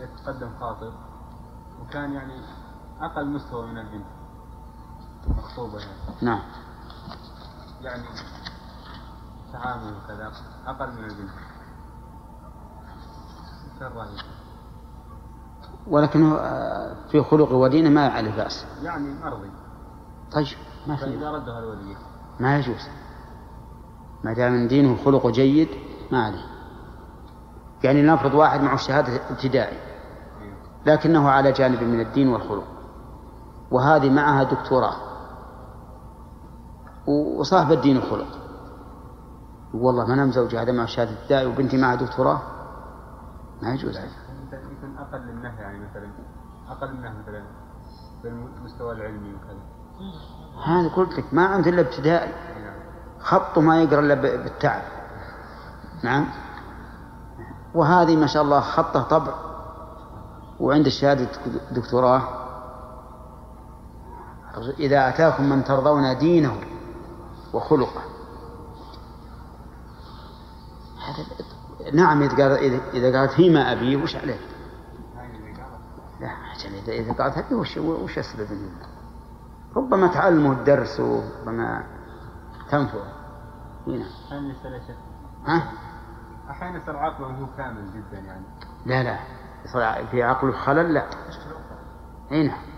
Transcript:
يتقدم خاطب وكان يعني أقل مستوى من البنت مخطوبة يعني. نعم. يعني تعامل وكذا أقل من البنت. ولكنه في خلق ودينه ما عليه بأس. يعني مرضي. طيب ما في. فإذا ردها الولي ما يجوز. ما دام من دينه خلق جيد ما عليه. يعني نفرض واحد معه شهادة ابتدائي لكنه على جانب من الدين والخلق، وهذه معها دكتوراه وصاحب الدين والخلق، والله ما نام زوجي هذا مع شهادة ابتدائي وبنتي معها دكتوراه، ما يجوز. يكون أقل منه يعني مثلا أقل منه مثلا بالمستوى العلمي وكذا. هذا قلت لك ما عنده إلا ابتدائي، خطه ما يقرأ إلا بالتعب. نعم. وهذه ما شاء الله خطه طبع وعند الشهادة دكتوراه. إذا أتاكم من ترضون دينه وخلقه هذا نعم. إذا قالت هي ما أبيه وش عليه؟ لا إذا قالت هذه وش أسبب منه؟ ربما تعلمه الدرس وربما تنفع هنا. أحيانا يصير عقله هو كامل جدا يعني. لا يصير في عقله خلل. لا هنا